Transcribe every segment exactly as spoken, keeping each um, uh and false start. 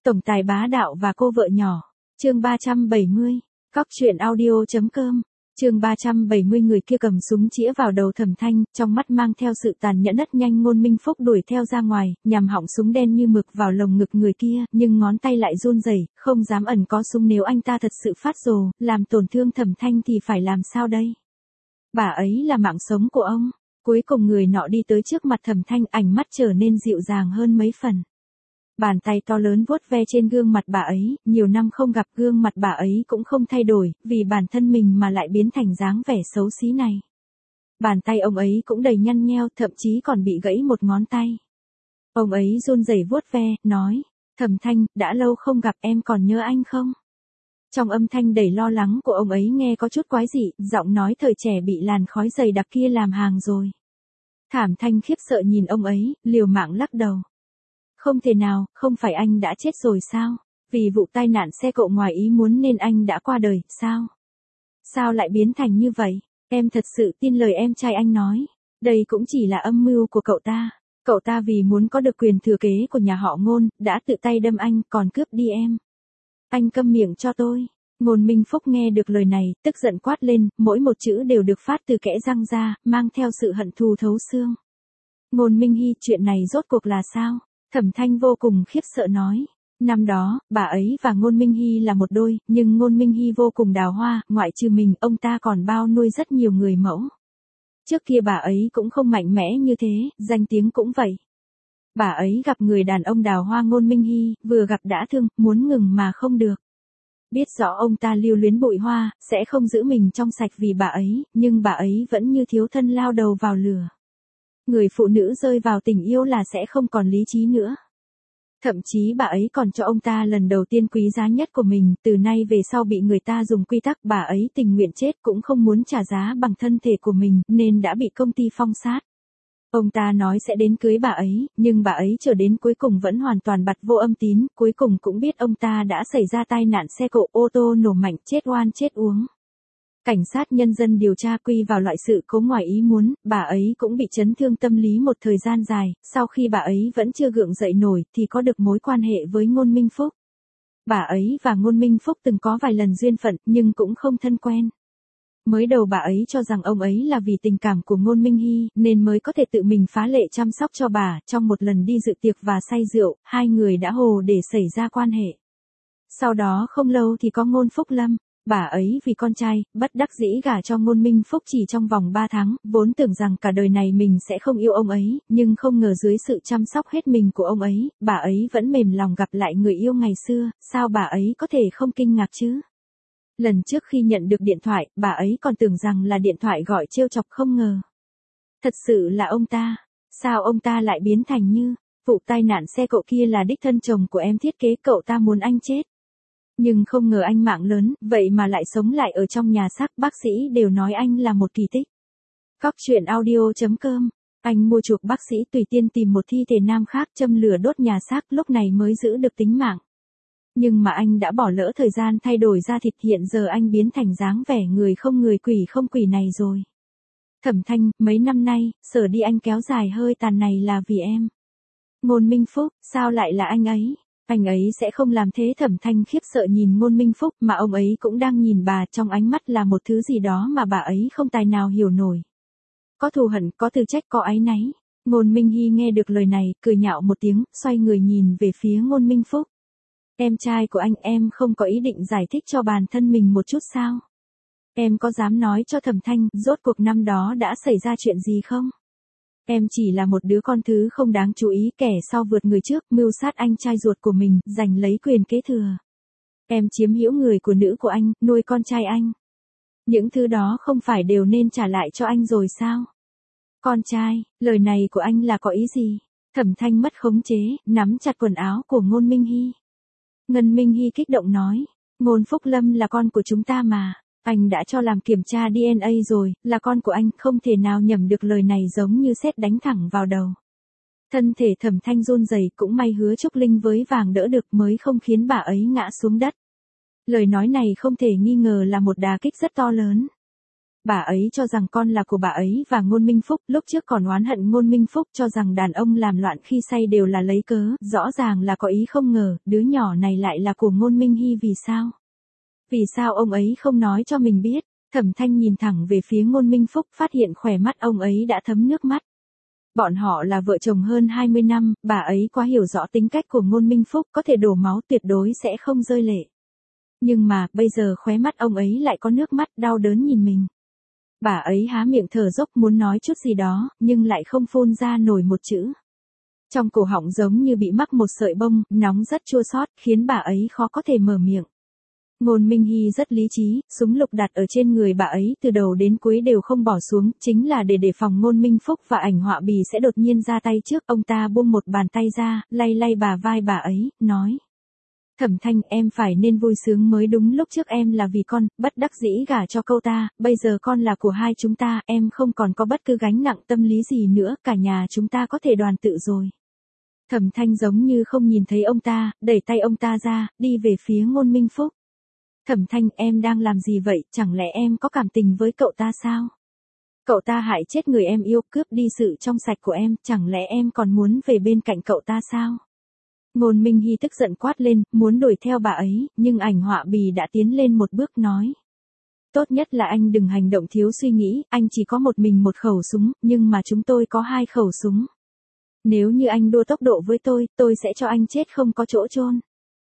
Tổng tài bá đạo và cô vợ nhỏ. Chương ba trăm bảy mươi. Cóc truyện audio.com. Chương ba trăm bảy mươi. Người kia cầm súng chĩa vào đầu Thẩm Thanh, trong mắt mang theo sự tàn nhẫn. Rất nhanh Ngôn Minh Phúc đuổi theo ra ngoài, nhằm họng súng đen như mực vào lồng ngực người kia, nhưng ngón tay lại run rẩy, không dám ẩn có súng. Nếu anh ta thật sự phát rồ, làm tổn thương Thẩm Thanh thì phải làm sao đây? Bà ấy là mạng sống của ông. Cuối cùng người nọ đi tới trước mặt Thẩm Thanh, ánh mắt trở nên dịu dàng hơn mấy phần. Bàn tay to lớn vuốt ve trên gương mặt bà ấy, nhiều năm không gặp gương mặt bà ấy cũng không thay đổi, vì bản thân mình mà lại biến thành dáng vẻ xấu xí này. Bàn tay ông ấy cũng đầy nhăn nheo, thậm chí còn bị gãy một ngón tay. Ông ấy run rẩy vuốt ve, nói, Thẩm Thanh, đã lâu không gặp, em còn nhớ anh không? Trong âm thanh đầy lo lắng của ông ấy nghe có chút quái dị, giọng nói thời trẻ bị làn khói dày đặc kia làm hàng rồi. Thẩm Thanh khiếp sợ nhìn ông ấy, liều mạng lắc đầu. Không thể nào, không phải anh đã chết rồi sao? Vì vụ tai nạn xe cộ ngoài ý muốn nên anh đã qua đời, sao? Sao lại biến thành như vậy? Em thật sự tin lời em trai anh nói. Đây cũng chỉ là âm mưu của cậu ta. Cậu ta vì muốn có được quyền thừa kế của nhà họ Ngôn, đã tự tay đâm anh, còn cướp đi em. Anh câm miệng cho tôi. Ngôn Minh Phúc nghe được lời này, tức giận quát lên, mỗi một chữ đều được phát từ kẽ răng ra, mang theo sự hận thù thấu xương. Ngôn Minh Hy, chuyện này rốt cuộc là sao? Thẩm Thanh vô cùng khiếp sợ nói. Năm đó, bà ấy và Ngôn Minh Hy là một đôi, nhưng Ngôn Minh Hy vô cùng đào hoa, ngoại trừ mình, ông ta còn bao nuôi rất nhiều người mẫu. Trước kia bà ấy cũng không mạnh mẽ như thế, danh tiếng cũng vậy. Bà ấy gặp người đàn ông đào hoa Ngôn Minh Hy, vừa gặp đã thương, muốn ngừng mà không được. Biết rõ ông ta lưu luyến bụi hoa, sẽ không giữ mình trong sạch vì bà ấy, nhưng bà ấy vẫn như thiếu thân lao đầu vào lửa. Người phụ nữ rơi vào tình yêu là sẽ không còn lý trí nữa. Thậm chí bà ấy còn cho ông ta lần đầu tiên quý giá nhất của mình, từ nay về sau bị người ta dùng quy tắc, bà ấy tình nguyện chết cũng không muốn trả giá bằng thân thể của mình, nên đã bị công ty phong sát. Ông ta nói sẽ đến cưới bà ấy, nhưng bà ấy chờ đến cuối cùng vẫn hoàn toàn bặt vô âm tín, cuối cùng cũng biết ông ta đã xảy ra tai nạn xe cộ, ô tô nổ mạnh, chết oan chết uống. Cảnh sát nhân dân điều tra quy vào loại sự cố ngoài ý muốn, bà ấy cũng bị chấn thương tâm lý một thời gian dài, sau khi bà ấy vẫn chưa gượng dậy nổi thì có được mối quan hệ với Ngôn Minh Phúc. Bà ấy và Ngôn Minh Phúc từng có vài lần duyên phận nhưng cũng không thân quen. Mới đầu bà ấy cho rằng ông ấy là vì tình cảm của Ngôn Minh Hy nên mới có thể tự mình phá lệ chăm sóc cho bà, trong một lần đi dự tiệc và say rượu, hai người đã hồ để xảy ra quan hệ. Sau đó không lâu thì có Ngôn Phúc Lâm. Bà ấy vì con trai, bất đắc dĩ gả cho Ngôn Minh Phúc chỉ trong vòng ba tháng, vốn tưởng rằng cả đời này mình sẽ không yêu ông ấy, nhưng không ngờ dưới sự chăm sóc hết mình của ông ấy, bà ấy vẫn mềm lòng gặp lại người yêu ngày xưa, sao bà ấy có thể không kinh ngạc chứ? Lần trước khi nhận được điện thoại, bà ấy còn tưởng rằng là điện thoại gọi trêu chọc, không ngờ. Thật sự là ông ta, sao ông ta lại biến thành như, vụ tai nạn xe cộ kia là đích thân chồng của em thiết kế, cậu ta muốn anh chết. Nhưng không ngờ anh mạng lớn, vậy mà lại sống lại ở trong nhà xác, bác sĩ đều nói anh là một kỳ tích. Cóc truyện audio.com. Anh mua chuộc bác sĩ tùy tiên tìm một thi thể nam khác châm lửa đốt nhà xác, lúc này mới giữ được tính mạng. Nhưng mà anh đã bỏ lỡ thời gian thay đổi da thịt, hiện giờ anh biến thành dáng vẻ người không người quỷ không quỷ này rồi. Thẩm Thanh, mấy năm nay, sở đi anh kéo dài hơi tàn này là vì em. Ngôn Minh Phúc, sao lại là anh ấy? Anh ấy sẽ không làm thế. Thẩm Thanh khiếp sợ nhìn Ngôn Minh Phúc, mà ông ấy cũng đang nhìn bà, trong ánh mắt là một thứ gì đó mà bà ấy không tài nào hiểu nổi. Có thù hận, có tự trách, có áy náy. Ngôn Minh Hy nghe được lời này, cười nhạo một tiếng, xoay người nhìn về phía Ngôn Minh Phúc. Em trai của anh, em không có ý định giải thích cho bản thân mình một chút sao? Em có dám nói cho Thẩm Thanh, rốt cuộc năm đó đã xảy ra chuyện gì không? Em chỉ là một đứa con thứ không đáng chú ý, kẻ sau vượt người trước, mưu sát anh trai ruột của mình, giành lấy quyền kế thừa. Em chiếm hữu người của nữ của anh, nuôi con trai anh. Những thứ đó không phải đều nên trả lại cho anh rồi sao? Con trai, lời này của anh là có ý gì? Thẩm Thanh mất khống chế, nắm chặt quần áo của Ngôn Minh Hy. Ngân Minh Hy kích động nói, Ngôn Phúc Lâm là con của chúng ta mà. Anh đã cho làm kiểm tra đê en a rồi, là con của anh, không thể nào nhầm được. Lời này giống như sét đánh thẳng vào đầu. Thân thể Thẩm Thanh run rẩy, cũng may Hứa Trúc Linh với vàng đỡ được mới không khiến bà ấy ngã xuống đất. Lời nói này không thể nghi ngờ là một đả kích rất to lớn. Bà ấy cho rằng con là của bà ấy và Ngôn Minh Phúc, lúc trước còn oán hận Ngôn Minh Phúc cho rằng đàn ông làm loạn khi say đều là lấy cớ, rõ ràng là có ý không ngờ, đứa nhỏ này lại là của Ngôn Minh Hy vì sao? Vì sao ông ấy không nói cho mình biết? Thẩm Thanh nhìn thẳng về phía Ngôn Minh Phúc, phát hiện khóe mắt ông ấy đã thấm nước mắt. Bọn họ là vợ chồng hơn hai mươi năm, bà ấy quá hiểu rõ tính cách của Ngôn Minh Phúc, có thể đổ máu tuyệt đối sẽ không rơi lệ. Nhưng mà, bây giờ khóe mắt ông ấy lại có nước mắt, đau đớn nhìn mình. Bà ấy há miệng thở dốc muốn nói chút gì đó, nhưng lại không phun ra nổi một chữ. Trong cổ họng giống như bị mắc một sợi bông, nóng rất chua xót, khiến bà ấy khó có thể mở miệng. Ngôn Minh Hy rất lý trí, súng lục đặt ở trên người bà ấy từ đầu đến cuối đều không bỏ xuống, chính là để đề phòng Ngôn Minh Phúc và ảnh họa bì sẽ đột nhiên ra tay trước. Ông ta buông một bàn tay ra, lay lay bà vai bà ấy, nói. Thẩm Thanh, em phải nên vui sướng mới đúng, lúc trước em là vì con, bất đắc dĩ gả cho cậu ta, bây giờ con là của hai chúng ta, em không còn có bất cứ gánh nặng tâm lý gì nữa, cả nhà chúng ta có thể đoàn tụ rồi. Thẩm Thanh giống như không nhìn thấy ông ta, đẩy tay ông ta ra, đi về phía Ngôn Minh Phúc. Thẩm Thanh, em đang làm gì vậy, chẳng lẽ em có cảm tình với cậu ta sao? Cậu ta hại chết người em yêu, cướp đi sự trong sạch của em, chẳng lẽ em còn muốn về bên cạnh cậu ta sao? Ngôn Minh Hy tức giận quát lên, muốn đuổi theo bà ấy, nhưng ảnh họa bì đã tiến lên một bước nói. Tốt nhất là anh đừng hành động thiếu suy nghĩ, anh chỉ có một mình một khẩu súng, nhưng mà chúng tôi có hai khẩu súng. Nếu như anh đua tốc độ với tôi, tôi sẽ cho anh chết không có chỗ chôn.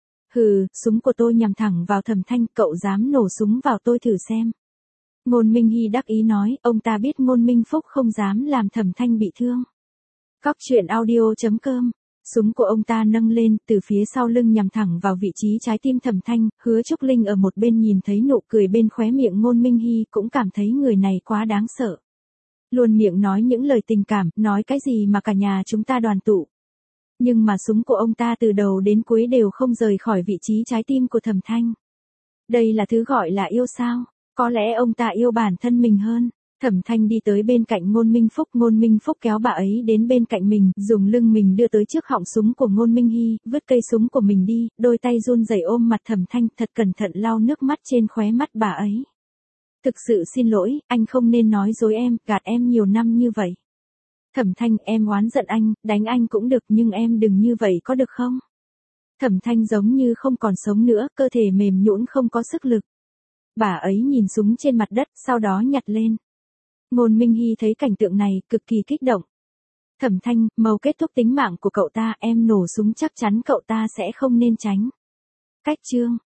Hừ, súng của tôi nhằm thẳng vào Thẩm Thanh, cậu dám nổ súng vào tôi thử xem. Ngôn Minh Hy đắc ý nói, ông ta biết Ngôn Minh Phúc không dám làm Thẩm Thanh bị thương. Cóc truyện audio chấm com. Súng của ông ta nâng lên, từ phía sau lưng nhằm thẳng vào vị trí trái tim Thẩm Thanh, Hứa Trúc Linh ở một bên nhìn thấy nụ cười bên khóe miệng Ngôn Minh Hy cũng cảm thấy người này quá đáng sợ. Luôn miệng nói những lời tình cảm, nói cái gì mà cả nhà chúng ta đoàn tụ. Nhưng mà súng của ông ta từ đầu đến cuối đều không rời khỏi vị trí trái tim của Thẩm Thanh. Đây là thứ gọi là yêu sao? Có lẽ ông ta yêu bản thân mình hơn. Thẩm Thanh đi tới bên cạnh Ngôn Minh Phúc, Ngôn Minh Phúc kéo bà ấy đến bên cạnh mình, dùng lưng mình đưa tới trước họng súng của Ngôn Minh Hy, vứt cây súng của mình đi, đôi tay run rẩy ôm mặt Thẩm Thanh, thật cẩn thận lau nước mắt trên khóe mắt bà ấy. Thực sự xin lỗi, anh không nên nói dối em, gạt em nhiều năm như vậy. Thẩm Thanh, em oán giận anh, đánh anh cũng được nhưng em đừng như vậy có được không? Thẩm Thanh giống như không còn sống nữa, cơ thể mềm nhũn không có sức lực. Bà ấy nhìn súng trên mặt đất, sau đó nhặt lên. Ngôn Minh Hy thấy cảnh tượng này, cực kỳ kích động. Thẩm Thanh, mau kết thúc tính mạng của cậu ta, em nổ súng chắc chắn cậu ta sẽ không nên tránh. Cách chương